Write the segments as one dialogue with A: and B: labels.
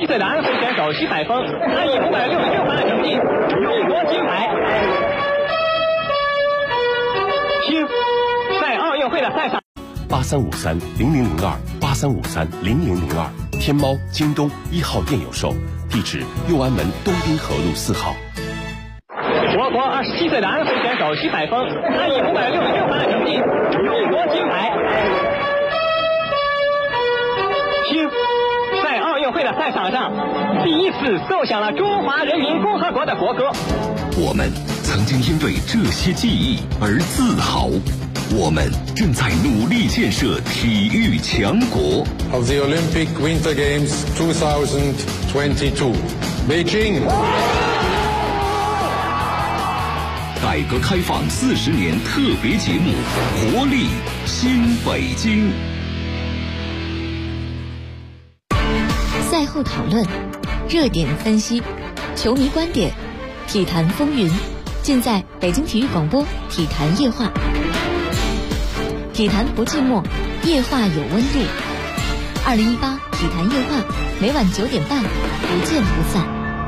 A: 岁的安徽选手徐海峰，他以566分的成绩勇夺金牌。听，在奥运会的赛场。
B: 83530002，83530002，天猫、京东1号店有售，地址右安门东滨河路4号。
A: 我国27岁的安徽选手徐海峰，他以566分的成绩勇夺金牌。听，在奥运会的赛场上，第一次奏响了中华人民共和国的国歌。
C: 我们曾经因为这些记忆而自豪，我们正在努力建设体育强国。
D: Of the Olympic Winter Games 2022, Beijing。
C: 改革开放40年特别节目《活力新北京》。
E: 赛后讨论，热点分析，球迷观点，体坛风云，尽在北京体育广播体坛夜话。体坛不寂寞，夜话有温度。2018体坛夜话，每晚9点半，不见不散。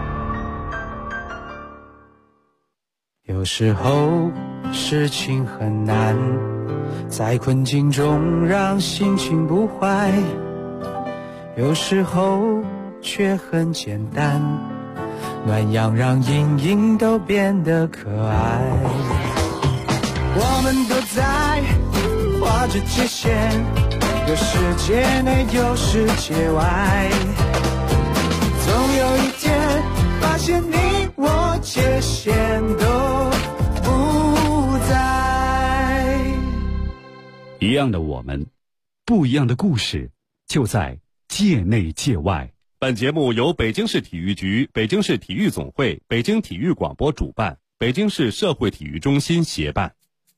F: 有时候事情很难，在困境中让心情不坏，有时候却很简单，暖阳让阴影都变得可爱。我们都在画着界限，有世界内有世界外，总有一天发现你我界限都不在。
G: 一样的我们，不一样的故事，就在界内界外。
B: 本节目由北京市体育局、北京市体育总会、北京体育广播主办，北京市社会体育中心协办。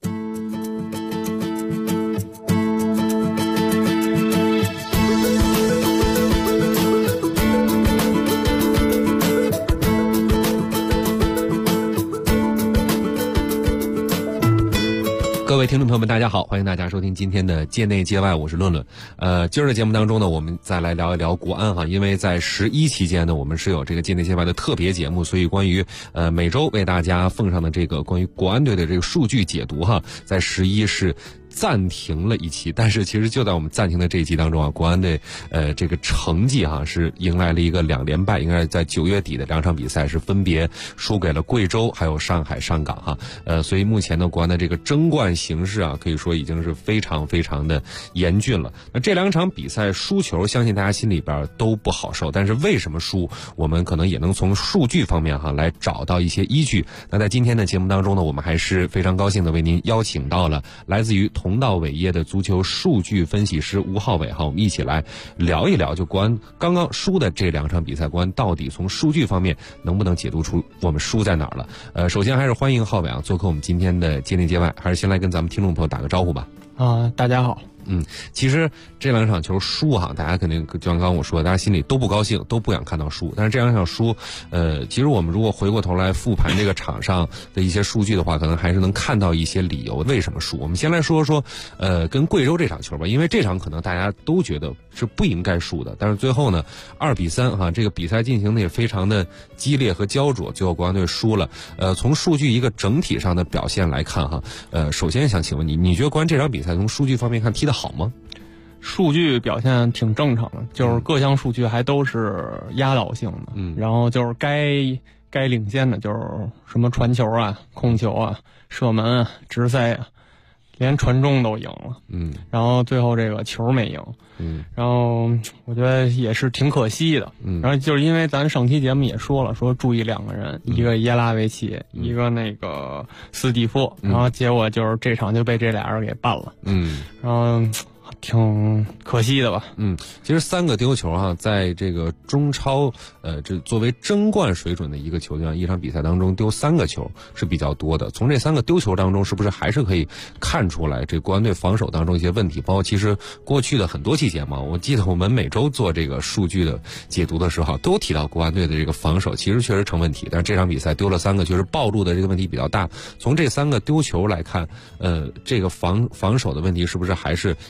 H: 各位听众朋友们大家好，欢迎大家收听今天的界内界外，我是论论。今儿的节目当中呢，我们再来聊一聊国安哈，因为在11期间呢，我们是有这个界内界外的特别节目，所以关于每周为大家奉上的这个关于国安队的这个数据解读哈，在11是暂停了一期，但是其实就在我们暂停的这一期当中啊，国安队这个成绩哈是迎来了一个2连败，应该是在9月底的2场比赛是分别输给了贵州还有上海上港哈，所以目前呢国安的这个争冠形势啊，可以说已经是非常非常的严峻了。那这2场比赛输球，相信大家心里边都不好受，但是为什么输，我们可能也能从数据方面哈来找到一些依据。那在今天的节目当中呢，我们还是非常高兴的为您邀请到了来自于同道伟业的足球数据分析师吴浩伟哈，我们一起来聊一聊，就国安刚刚输的这2场比赛，国安到底从数据方面能不能解读出我们输在哪儿了？首先还是欢迎浩伟啊做客我们今天的界内界外，还是先来跟咱们听众朋友打个招呼吧。
I: 大家好。
H: 其实这2场球输哈，大家肯定就像刚刚我说，大家心里都不高兴，都不想看到输。但是这2场输，其实我们如果回过头来复盘这个场上的一些数据的话，可能还是能看到一些理由为什么输。我们先来说说，跟贵州这场球吧，因为这场可能大家都觉得是不应该输的，但是最后呢，2-3哈，这个比赛进行的也非常的激烈和焦灼，最后国安队输了。从数据一个整体上的表现来看哈，首先想请问你觉得国安这场比赛从数据方面看踢得好吗？
I: 数据表现挺正常的，就是各项数据还都是压倒性的，然后就是该领先的就是什么传球啊、控球啊、射门啊、直塞啊，连传中都赢了，然后最后这个球没赢，然后我觉得也是挺可惜的，然后就是因为咱上期节目也说了，说注意2个人，一个耶拉维奇，一个那个斯蒂夫，然后结果就是这场就被这俩人给办了，然后挺可惜的吧。
H: 其实3个丢球哈，在这个中超这作为争冠水准的一个球队，一场比赛当中丢3个球是比较多的。从这3个丢球当中，是不是还是可以看出来这国安队防守当中一些问题？包括其实过去的很多期节目，我记得我们每周做这个数据的解读的时候，都提到国安队的这个防守其实确实成问题，但是这场比赛丢了3个，确实暴露的这个问题比较大。从这3个丢球来看，这个防守的问题是不是还是以前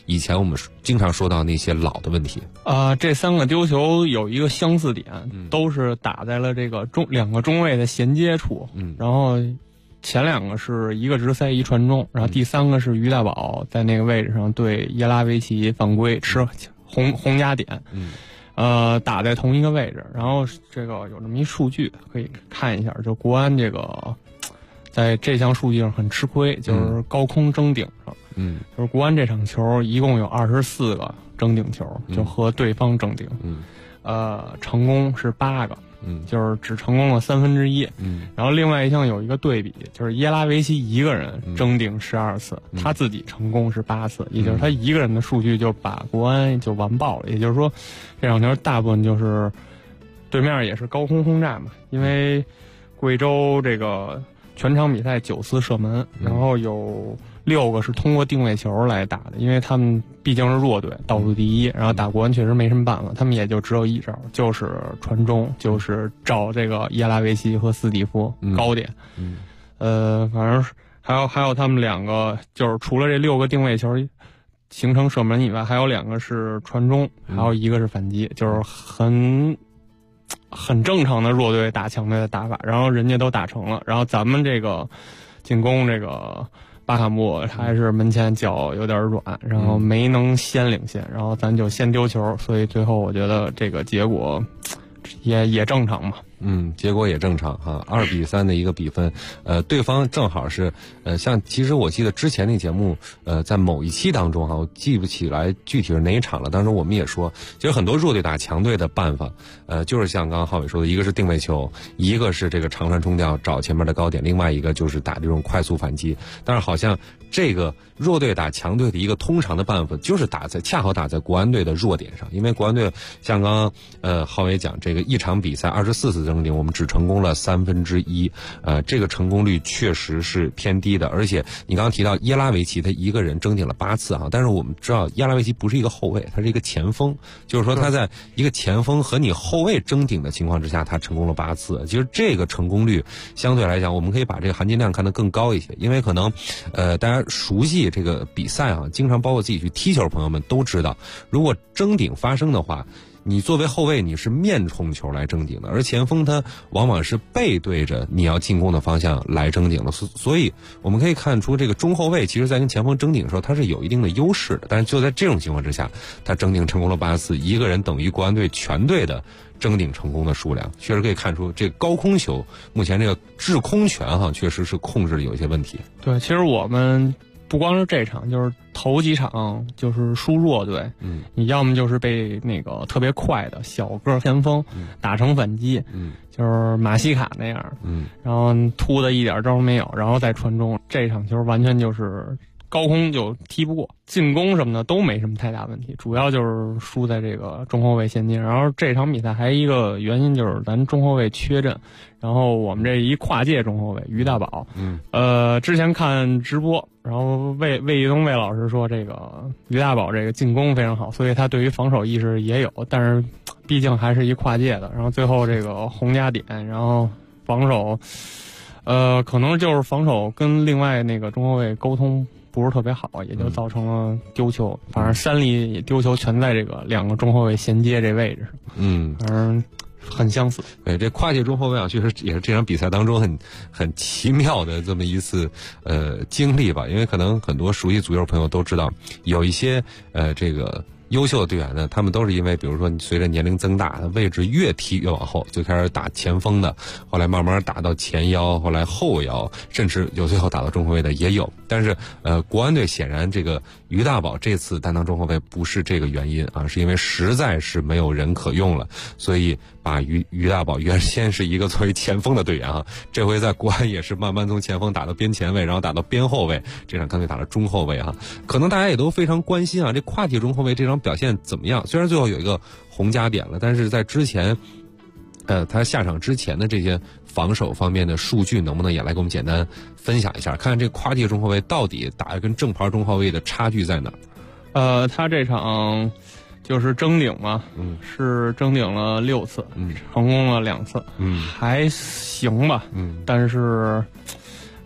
H: 我们经常说到那些老的问题。
I: 这3个丢球有一个相似点，都是打在了这个两个中卫的衔接处，然后前2个是一个直塞一传中，然后第3个是于大宝在那个位置上对耶拉维奇犯规吃红加点，打在同一个位置。然后这个有这么一数据可以看一下，就国安这个在这项数据上很吃亏，就是高空争顶上，就是国安这场球一共有24个争顶球，就和对方争顶，成功是8个，就是只成功了1/3，然后另外一项有一个对比，就是耶拉维奇一个人争顶12次，他自己成功是8次，也就是他一个人的数据就把国安就完爆了。也就是说，这场球大部分就是对面也是高空轰炸嘛，因为贵州这个全场比赛9次射门，然后有6个是通过定位球来打的，因为他们毕竟是弱队，倒数第一，然后打国安确实没什么办法，他们也就只有一招，就是传中，就是找这个耶拉维奇和斯蒂夫高点。反正还有他们2个，就是除了这6个定位球形成射门以外，还有2个是传中，还有1个是反击，就是很正常的弱队打强队的打法，然后人家都打成了，然后咱们这个进攻这个巴卡穆还是门前脚有点软，然后没能先领先，然后咱就先丢球，所以最后我觉得这个结果也正常嘛。
H: 结果也正常哈，2-3的一个比分，对方正好是，其实我记得之前那节目，在某一期当中哈，我记不起来具体是哪一场了。当时我们也说，其实很多弱队打强队的办法，就是像刚刚浩伟说的，一个是定位球，一个是这个长传冲吊找前面的高点，另外一个就是打这种快速反击。但是好像这个弱队打强队的一个通常的办法，就是恰好打在国安队的弱点上，因为国安队像刚刚浩伟讲，这个一场比赛24次争顶，我们只成功了1/3，这个成功率确实是偏低的。而且你刚刚提到耶拉维奇，他一个人争顶了8次哈，但是我们知道耶拉维奇不是一个后卫，他是一个前锋，就是说他在一个前锋和你后卫争顶的情况之下，他成功了8次。其实这个成功率相对来讲，我们可以把这个含金量看得更高一些，因为可能大家熟悉这个比赛啊，经常包括自己去踢球，朋友们都知道，如果争顶发生的话，你作为后卫你是面冲球来争顶的，而前锋他往往是背对着你要进攻的方向来争顶的，所以我们可以看出这个中后卫其实在跟前锋争顶的时候他是有一定的优势的，但是就在这种情况之下，他争顶成功了8次，一个人等于国安队全队的争顶成功的数量，确实可以看出这个高空球目前这个制空权哈确实是控制的有一些问题。
I: 对，其实我们不光是这场，就是头几场就是输弱队，你要么就是被那个特别快的小个前锋打成反击，就是马西卡那样，然后突的一点招没有，然后再传中，这场球完全就是高空就踢不过，进攻什么的都没什么太大问题，主要就是输在这个中后卫衔接。然后这场比赛还一个原因就是咱中后卫缺阵，然后我们这一跨界中后卫于大宝，之前看直播，然后魏一东魏老师说这个于大宝这个进攻非常好，所以他对于防守意识也有，但是毕竟还是一跨界的，然后最后这个红加点，然后防守可能就是防守跟另外那个中后卫沟通不是特别好，也就造成了丢球。反正3粒丢球全在这个2个中后卫衔接这位置上，反正很相似。
H: 对，这跨界中后卫啊，确实也是这场比赛当中很奇妙的这么一次经历吧。因为可能很多熟悉足球朋友都知道，有一些这个优秀的队员呢，他们都是因为比如说你随着年龄增大，他位置越踢越往后，就开始打前锋的，后来慢慢打到前腰，后来后腰，甚至有最后打到中后卫的也有。但是国安队显然这个于大宝这次担当中后卫不是这个原因啊，是因为实在是没有人可用了，所以把于大宝原先是一个作为前锋的队员啊，这回在国安也是慢慢从前锋打到边前卫，然后打到边后卫，这场干脆打到中后卫啊。可能大家也都非常关心啊，这跨界中后卫这场表现怎么样？虽然最后有一个红加点了，但是在之前他下场之前的这些防守方面的数据能不能也来给我们简单分享一下，看看这跨界中后卫到底打的跟正牌中后卫的差距在哪儿？
I: 他这场就是争顶嘛，是争顶了6次，成功了2次，还行吧，但是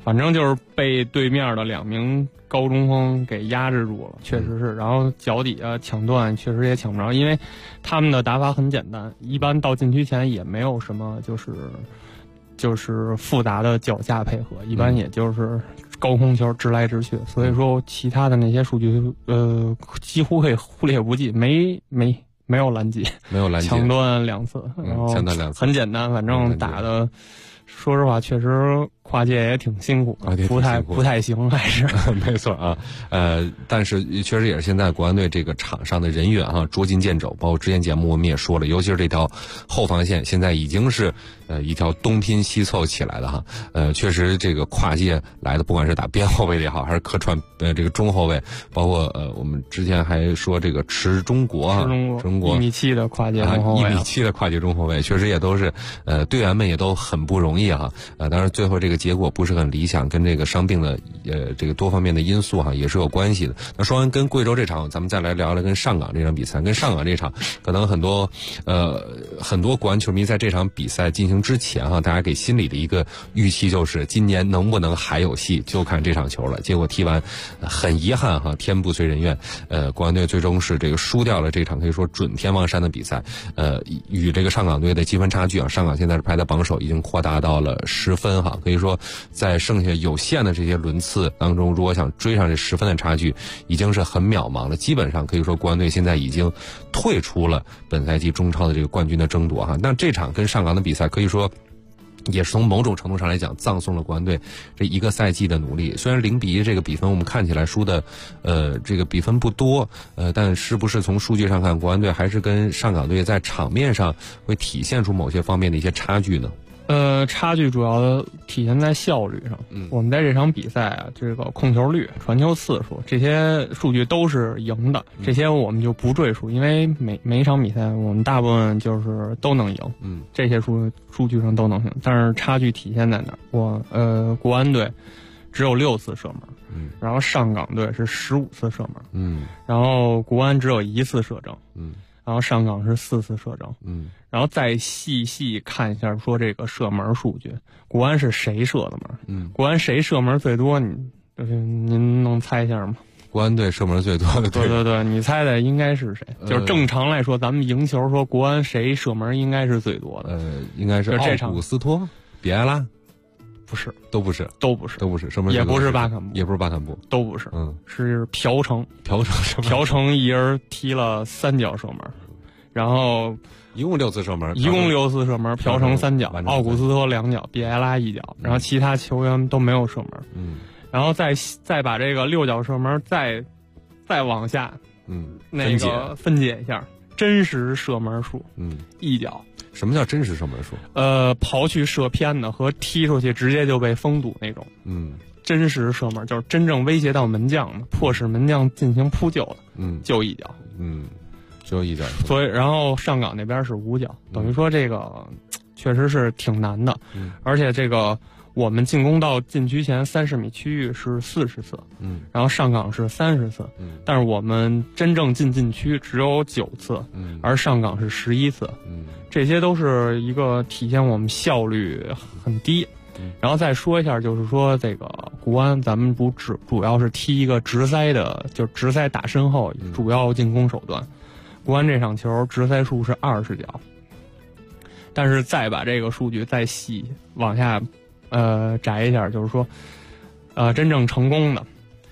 I: 反正就是被对面的2名高中锋给压制住了，确实是。然后脚底下抢断确实也抢不着，因为他们的打法很简单，一般到禁区前也没有什么就是复杂的脚下配合，一般也就是高空球直来直去。所以说其他的那些数据几乎可以忽略不计，没有拦截，
H: 没有拦截，
I: 抢断2次，然后很简单，反正打的。说实话，确实跨界也挺辛苦的，不太行，还是
H: 没错啊。但是确实也是现在国安队这个场上的人员捉襟见肘，包括之前节目我们也说了，尤其是这条后防线，现在已经是一条东拼西凑起来的哈。确实这个跨界来的，不管是打边后卫也好，还是客串这个中后卫，包括我们之前还说这个池中国
I: 1.7米的跨界中后卫
H: ，1.7米的跨界中后卫，确实也都是队员们也都很不容易哈。当然最后这个结果不是很理想，跟这个伤病的这个多方面的因素也是有关系的。那说完跟贵州这场，咱们再来聊聊跟上港这场比赛。跟上港这场，可能很多国安球迷在这场比赛进行之前大家给心里的一个预期就是今年能不能还有戏，就看这场球了。结果踢完很遗憾天不遂人愿，国安队最终是这个输掉了这场可以说准天王山的比赛。与这个上港队的积分差距上港现在是排在榜首，已经扩大到了10分可以说在剩下有限的这些轮次当中，如果想追上这10分的差距，已经是很渺茫了。基本上可以说国安队现在已经退出了本赛季中超的这个冠军的争夺那这场跟上港的比赛可以说也是从某种程度上来讲葬送了国安队这一个赛季的努力。虽然0-1这个比分我们看起来输的这个比分不多，但是不是从数据上看，国安队还是跟上港队在场面上会体现出某些方面的一些差距呢？
I: 差距主要体现在效率上。我们在这场比赛这个控球率、传球次数这些数据都是赢的，这些我们就不赘述，因为每一场比赛我们大部分就是都能赢，这些数据上都能赢。但是差距体现在哪儿？国安队只有6次射门，然后上港队是15次射门，然后国安只有1次射正，然后上港是4次射正，然后再细看一下说这个射门数据，国安是谁射的门？国安谁射门最多？您能猜一下吗？
H: 国安队射门最多的队，
I: 对，你猜的应该是谁？就是正常来说，咱们赢球说国安谁射门应该是最多的？
H: 应该是奥古斯托、比埃拉。
I: 不是，
H: 都不是，射门
I: 也不是巴坎布，都不是，是朴成一人踢了3脚射门，然后
H: 一共6次射门，
I: 朴成3脚，奥古斯托2脚，比埃拉1脚，然后其他球员都没有射门，然后再把这个6脚射门再往下，那个分解一下真实射门数，1脚。
H: 什么叫真实射门数？
I: 刨去射偏的和踢出去直接就被封堵那种。真实射门就是真正威胁到门将的，迫使门将进行扑救的。就1脚。
H: 只有1脚。
I: 所以，然后上港那边是5脚，等于说这个确实是挺难的。而且这个我们进攻到禁区前30米区域是40次，然后上港是30次，但是我们真正进禁区只有9次，而上港是11次，这些都是一个体现我们效率很低。然后再说一下，就是说这个国安咱们主要是踢一个直塞的，就是直塞打身后主要进攻手段。国安这场球直塞数是20脚，但是再把这个数据再细往下摘一下，就是说真正成功的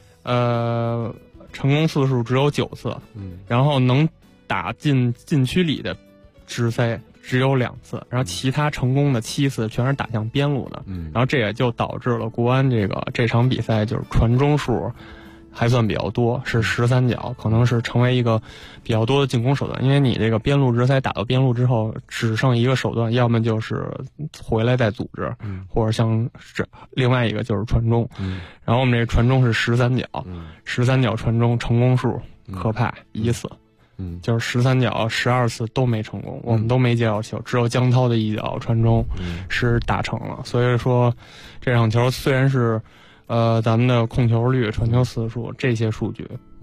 I: 成功次数只有9次，然后能打进禁区里的直塞只有2次，然后其他成功的7次全是打向边路的，然后这也就导致了国安这场比赛就是传中数还算比较多，是13脚，可能是成为一个比较多的进攻手段。因为你这个边路直塞打到边路之后，只剩一个手段，要么就是回来再组织，或者像另外一个就是传中。然后我们这传中是13脚，13脚传中成功数可怕1次。就是13脚12次都没成功，我们都没接到球，只有江涛的1脚传中是打成了。所以说这场球虽然是咱们的控球率、传球次数这些数据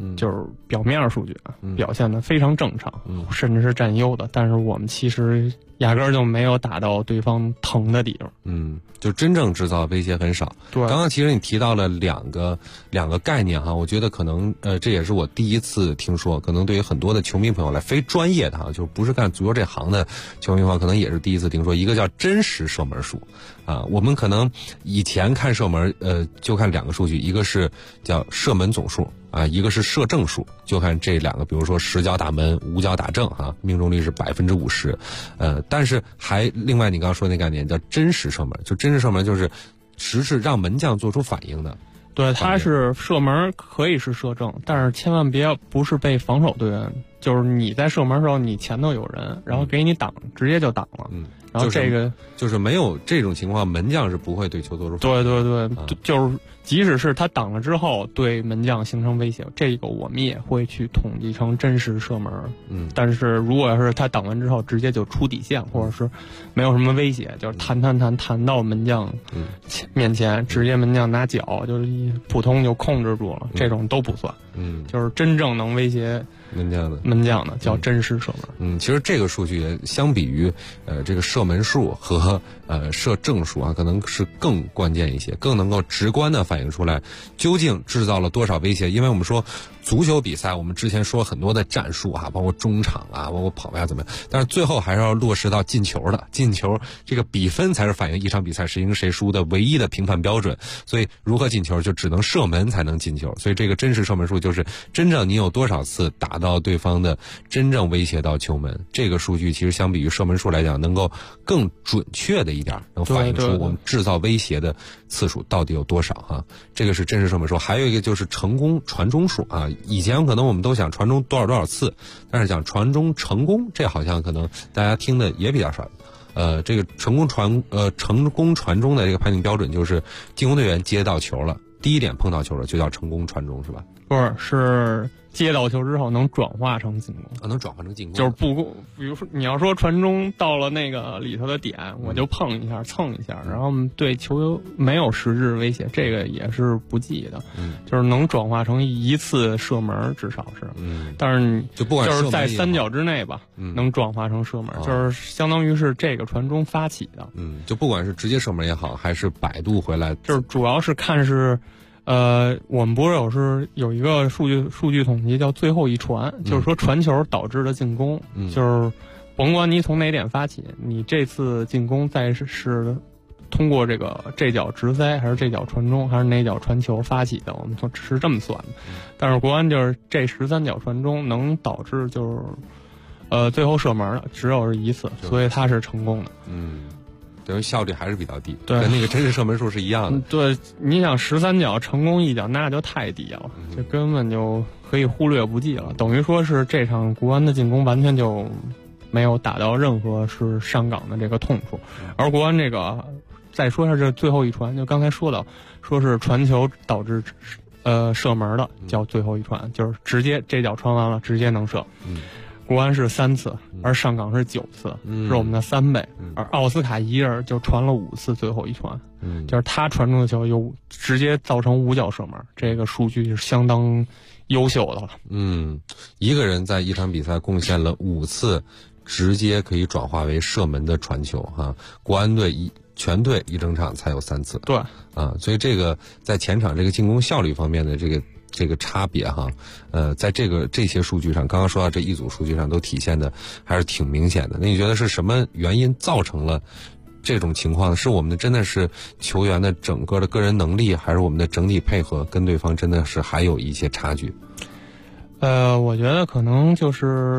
I: 就是表面数据表现得非常正常，甚至是占优的，但是我们其实压根儿就没有打到对方疼的地方。
H: 就真正制造威胁很少。
I: 对，
H: 刚刚其实你提到了两个概念哈，我觉得可能这也是我第一次听说，可能对于很多的球迷朋友来，非专业的哈，就不是干足球这行的球迷朋友，可能也是第一次听说。一个叫真实射门数啊，我们可能以前看射门就看两个数据，一个是叫射门总数啊，一个是射正数，就看这两个，比如说10脚打门，5脚打正哈，命中率是50%。但是还另外你刚刚说那概念叫真实射门，就真实射门就是实是让门将做出反应的。
I: 对，他是射门可以是射正，但是千万不是被防守队员，就是你在射门的时候，你前头有人，然后给你挡，直接就挡了。然后这个
H: 就是没有这种情况，门将是不会对球做出反应。
I: 对，就是即使是他挡了之后，对门将形成威胁，这个我们也会去统计成真实射门。但是如果要是他挡完之后直接就出底线，或者是没有什么威胁，就是弹到门将面前，直接门将拿脚就是普通就控制住了，这种都不算。就是真正能威胁门将的叫真实射门。
H: 其实这个数据相比于这个射门数和射正数啊，可能是更关键一些，更能够直观的反映出来究竟制造了多少威胁。因为我们说足球比赛，我们之前说很多的战术啊，包括中场啊，包括跑位啊怎么样，但是最后还是要落实到进球的，进球这个比分才是反映一场比赛谁赢谁输的唯一的评判标准。所以如何进球就只能射门才能进球，所以这个真实射门数就是真正你有多少次打到对方的真正威胁到球门，这个数据其实相比于射门数来讲能够更准确的一点，能反映出我们制造威胁的次数到底有多少哈。这个是真实射门数。还有一个就是成功传中数啊，以前可能我们都想传中多少次，但是讲传中成功，这好像可能大家听的也比较少。这个成功传中的这个判定标准就是进攻队员接到球了，第一点碰到球了就叫成功传中，是吧？
I: 不是，是接到球之后能转化成进攻，
H: 能转化成进攻，
I: 就是比如说你要说传中到了那个里头的点，我就碰一下蹭一下，然后对球没有实质威胁，这个也是不记的。就是能转化成一次射门，至少是。但是
H: 就不管
I: 就是在3脚之内吧，能转化成射门，就是相当于是这个传中发起的。
H: 就不管是直接射门也好，还是摆渡回来，
I: 就是主要是看是。我们不是有一个数据统计叫最后一传，就是说传球导致的进攻，就是甭管你从哪点发起，你这次进攻再是通过这脚直塞，还是这脚传中，还是哪脚传球发起的，我们是这么算的。但是国安就是这13脚传中能导致就是最后射门的只有一次，所以它是成功的。
H: 等于效率还是比较低，
I: 对，
H: 跟那个真实射门数是一样的。
I: 对，你想13脚成功1脚，那就太低了，就根本就可以忽略不计了。等于说是这场国安的进攻完全就没有打到任何是上岗的这个痛处。而国安这个再说一下这最后一传，就刚才说到，说是传球导致射门的叫最后一传，就是直接这脚传完了直接能射。国安是3次，而上港是9次，是我们的3倍。而奥斯卡一人就传了5次最后一传，就是他传中的球又直接造成5脚射门，这个数据是相当优秀的了。
H: 一个人在一场比赛贡献了5次直接可以转化为射门的传球哈，国安队全队一整场才有3次。
I: 对
H: 啊，所以这个在前场这个进攻效率方面的这个差别哈，在这些数据上，刚刚说到这一组数据上都体现的还是挺明显的。那你觉得是什么原因造成了这种情况？是我们的真的是球员的整个的个人能力，还是我们的整体配合跟对方真的是还有一些差距？
I: 我觉得可能就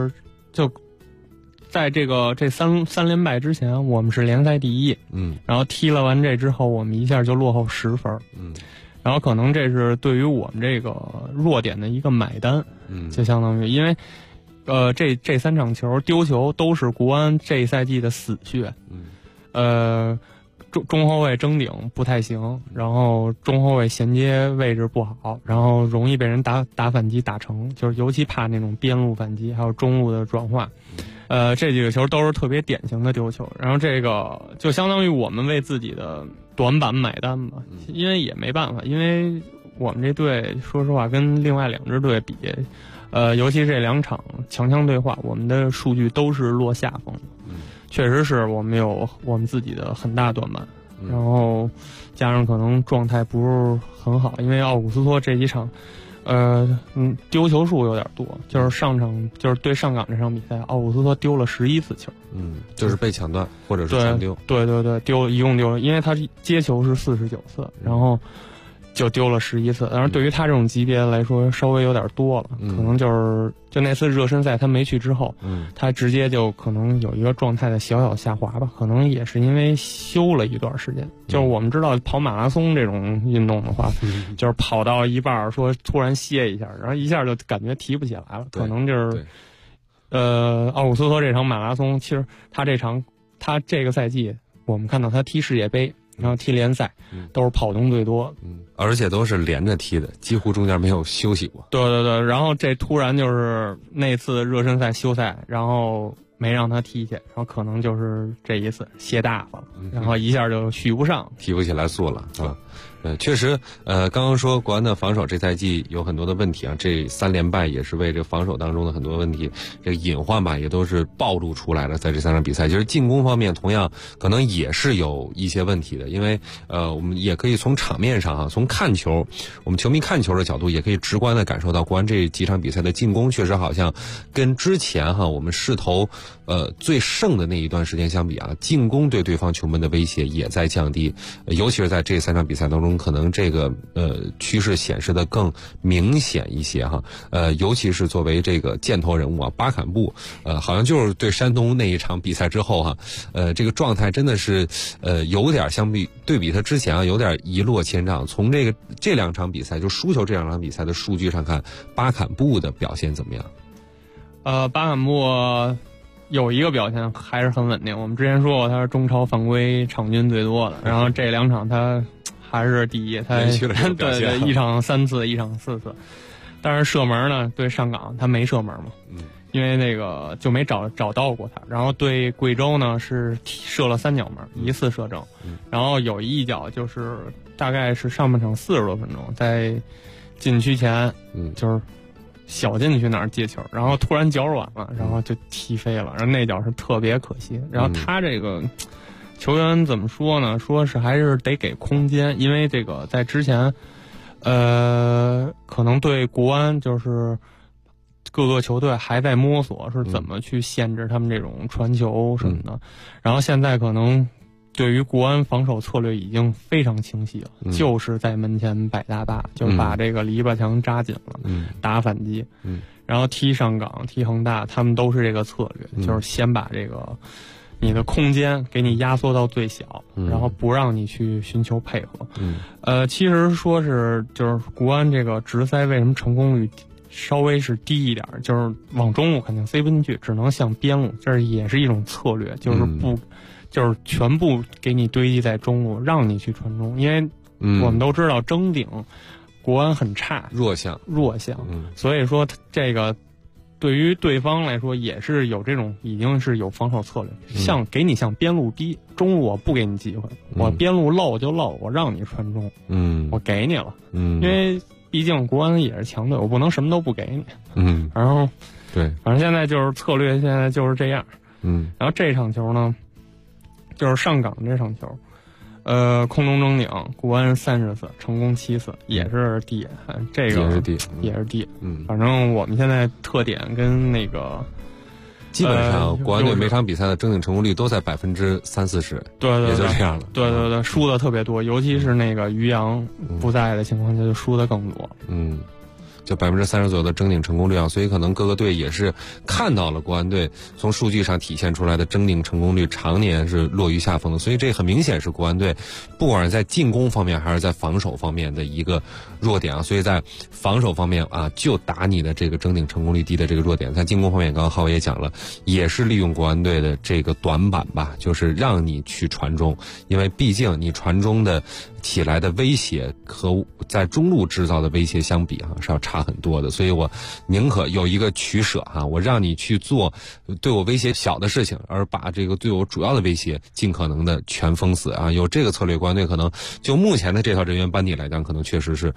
I: 在这三连败之前，我们是联赛第一，然后踢了完这之后，我们一下就落后10分，然后可能这是对于我们这个弱点的一个买单，就相当于因为，这3场球丢球都是国安这一赛季的死穴，中后卫争顶不太行，然后中后卫衔接位置不好，然后容易被人打反击打成，就是尤其怕那种边路反击，还有中路的转化。这几个球都是特别典型的丢球，然后这个就相当于我们为自己的短板买单吧，因为也没办法，因为我们这队说实话跟另外2支队比，尤其这2场强强对话，我们的数据都是落下风的。确实是我们有我们自己的很大短板，然后加上可能状态不是很好，因为奥古斯托这几场，丢球数有点多，就是上场就是对上港这场比赛，奥古斯托丢了11次球，
H: 就是被抢断或者是抢丢，
I: 对，一共丢了，因为他接球是49次，然后就丢了11次，当然对于他这种级别来说稍微有点多了，可能就那次热身赛他没去之后，他直接就可能有一个状态的小小下滑吧，可能也是因为休了一段时间。就是我们知道跑马拉松这种运动的话，就是跑到一半说突然歇一下，然后一下就感觉提不起来了，可能就是奥古斯托这场马拉松，其实他这个赛季我们看到他踢世界杯，然后踢联赛，都是跑动最多，
H: 而且都是连着踢的，几乎中间没有休息过。
I: 对，然后这突然就是那次热身赛休赛，然后没让他踢去，然后可能就是这一次歇大发了，然后一下就续不上，
H: 提不起来速了啊。确实，刚刚说国安的防守这赛季有很多的问题啊，这3连败也是为这个防守当中的很多问题，这个隐患吧，也都是暴露出来了。在这3场比赛，就是进攻方面同样可能也是有一些问题的，因为我们也可以从场面上从看球，我们球迷看球的角度，也可以直观的感受到国安这几场比赛的进攻确实好像跟之前我们势头最盛的那一段时间相比啊，进攻对对方球门的威胁也在降低，尤其是在这3场比赛当中，可能这个趋势显示的更明显一些尤其是作为这个箭头人物巴坎布，好像就是对山东那一场比赛之后这个状态真的是有点对比他之前有点一落千丈。从这2场比赛就输球这2场比赛的数据上看，巴坎布的表现怎么样？
I: 巴坎布有一个表现还是很稳定，我们之前说过他是中超犯规场均最多的，然后这2场他还是第一，他对1场3次1场4次，但是射门呢对上港他没射门嘛，因为那个就没找到过他，然后对贵州呢是射了3脚门，1次射正，然后有一脚就是大概是上半场40多分钟在禁区前，就是小禁区那儿接球，然后突然脚软了，然后就踢飞了，然后那脚是特别可惜。然后他这个球员怎么说呢？说是还是得给空间，因为这个在之前，可能对国安就是各个球队还在摸索是怎么去限制他们这种传球什么的，然后现在可能对于国安防守策略已经非常清晰了，就是在门前摆大坝，就是把这个篱笆墙扎紧了，打反击，然后踢上港、踢恒大，他们都是这个策略，就是先把这个你的空间给你压缩到最小，然后不让你去寻求配合。其实说是就是国安这个直塞为什么成功率稍微是低一点，就是往中路肯定塞不进去，只能向边路，这也是一种策略，就是就是全部给你堆积在中路，让你去传中，因为我们都知道争顶国安很差，
H: 弱项，
I: 所以说这个对于对方来说也是有这种已经是有防守策略，给你向边路逼，中路我不给你机会，我边路漏就漏，我让你传中，我给你了，因为毕竟国安也是强队，我不能什么都不给你，然后
H: 对，
I: 反正现在就是策略，现在就是这样，然后这场球呢，就是上港这场球，空中争顶，国安30次，成功7次，也是D，这个也是 D，反正我们现在特点跟那个
H: 基本上国安队每场比赛的争顶成功率都在30-40%，
I: 对，
H: 也就这样了，
I: 对，输的特别多，尤其是那个于洋不在的情况下，就输的更多，
H: 就30%左右的争顶成功率所以可能各个队也是看到了国安队从数据上体现出来的争顶成功率常年是落于下风的，所以这很明显是国安队不管是在进攻方面还是在防守方面的一个弱点所以在防守方面就打你的这个争顶成功率低的这个弱点，在进攻方面刚刚浩伟也讲了，也是利用国安队的这个短板吧，就是让你去传中，因为毕竟你传中的起来的威胁和在中路制造的威胁相比是要差很多的，所以我宁可有一个取舍我让你去做对我威胁小的事情，而把这个对我主要的威胁尽可能的全封死有这个策略，国安队可能就目前的这套人员班底来讲，可能确实是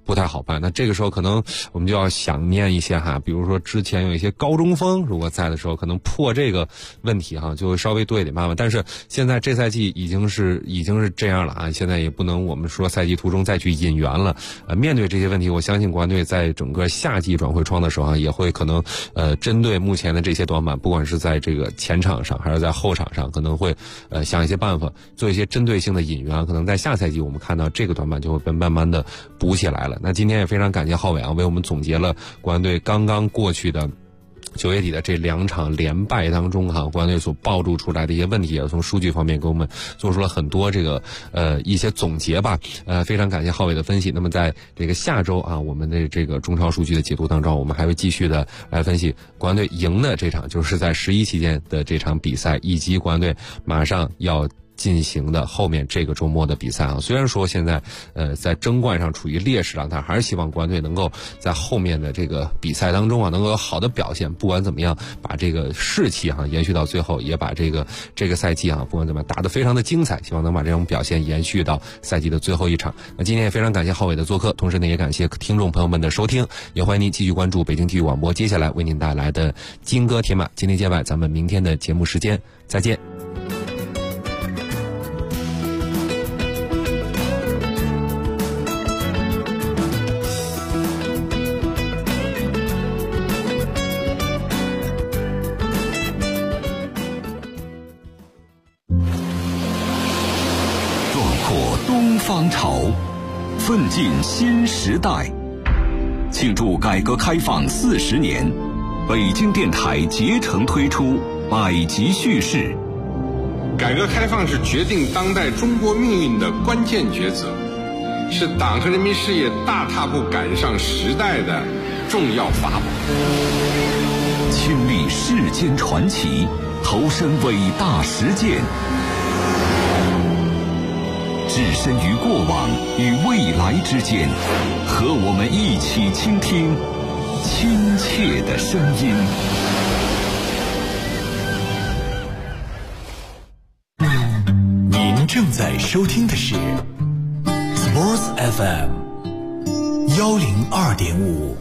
H: 不太好办。那这个时候可能我们就要想念一些比如说之前有一些高中锋如果在的时候，可能破这个问题就会稍微多一点麻烦。但是现在这赛季已经是这样了现在也不能我们说赛季途中再去引援了。面对这些问题，我相信国安队在整个夏季转会窗的时候也会可能针对目前的这些短板，不管是在这个前场上还是在后场上，可能会想一些办法，做一些针对性的引援。可能在下赛季我们看到这个短板就会被慢慢的补起来了。那今天也非常感谢浩伟为我们总结了国安队刚刚过去的9月底的这2场连败当中国安队所暴露出来的一些问题，也从数据方面给我们做出了很多这个一些总结吧。非常感谢浩伟的分析。那么在这个下周我们的这个中超数据的解读当中，我们还会继续的来分析国安队赢的这场，就是在11期间的这场比赛，以及国安队马上要进行的后面这个周末的比赛虽然说现在在争冠上处于劣势但还是希望国安队能够在后面的这个比赛当中能够有好的表现。不管怎么样，把这个士气延续到最后，也把这个赛季不管怎么样打得非常的精彩，希望能把这种表现延续到赛季的最后一场。那今天也非常感谢浩伟的做客，同时呢也感谢听众朋友们的收听，也欢迎您继续关注北京体育广播接下来为您带来的金戈铁马。今天见外，咱们明天的节目时间再见。
C: 方潮，奋进新时代。庆祝改革开放40年，北京电台竭诚推出百集叙事。
D: 改革开放是决定当代中国命运的关键抉择，是党和人民事业大踏步赶上时代的重要法宝。
C: 亲历世间传奇，投身伟大实践，置身于过往与未来之间，和我们一起倾听亲切的声音。
J: 您正在收听的是 Sports FM 102.5。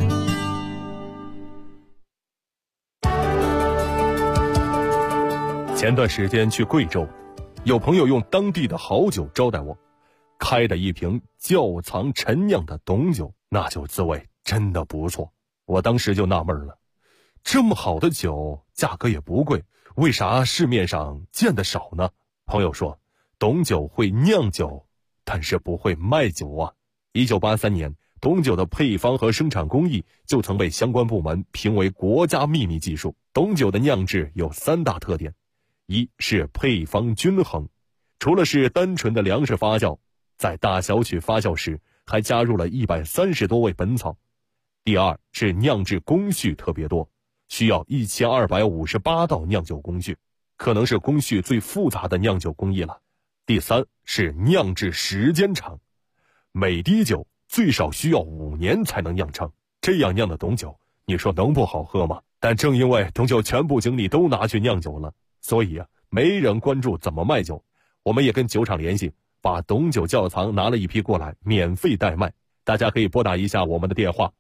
K: 前段时间去贵州，有朋友用当地的好酒招待我，开的一瓶窖藏陈酿的董酒，那酒滋味真的不错。我当时就纳闷了，这么好的酒，价格也不贵，为啥市面上见得少呢？朋友说，董酒会酿酒，但是不会卖酒啊。1983年，董酒的配方和生产工艺就曾被相关部门评为国家秘密技术。董酒的酿制有3大特点，一是配方均衡，除了是单纯的粮食发酵，在大小曲发酵时还加入了130多味本草。第二是酿制工序特别多，需要1258道酿酒工序，可能是工序最复杂的酿酒工艺了。第三是酿制时间长，每滴酒最少需要5年才能酿成，这样酿的董酒，你说能不好喝吗？但正因为董酒全部精力都拿去酿酒了，所以没人关注怎么卖酒。我们也跟酒厂联系，把董酒窖藏拿了一批过来，免费代卖。大家可以拨打一下我们的电话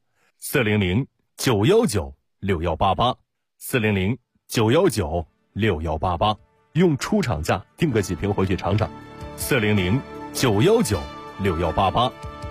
K: 400-919-6188 400-919-6188，用出厂价订个几瓶回去尝尝。400-919-6188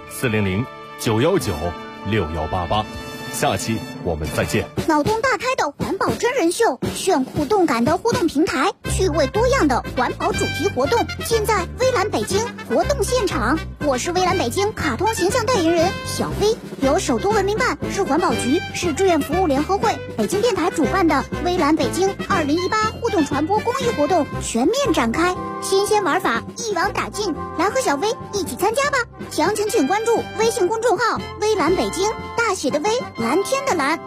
K: 400-919-6188。下期我们再见。
L: 脑洞大开的环保真人秀，炫酷动感的互动平台，趣味多样的环保主题活动，尽在微蓝北京活动现场。我是微蓝北京卡通形象代言人小飞，由首都文明办、市环保局、市志愿服务联合会、北京电台主办的微蓝北京2018互动传播公益活动全面展开，新鲜玩法一网打尽，来和小飞一起参加吧！详情请关注微信公众号微蓝北京，大写的微，蓝天的蓝。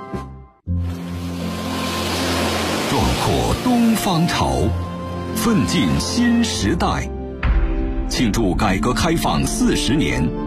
C: 壮阔东方潮，奋进新时代。庆祝改革开放40年，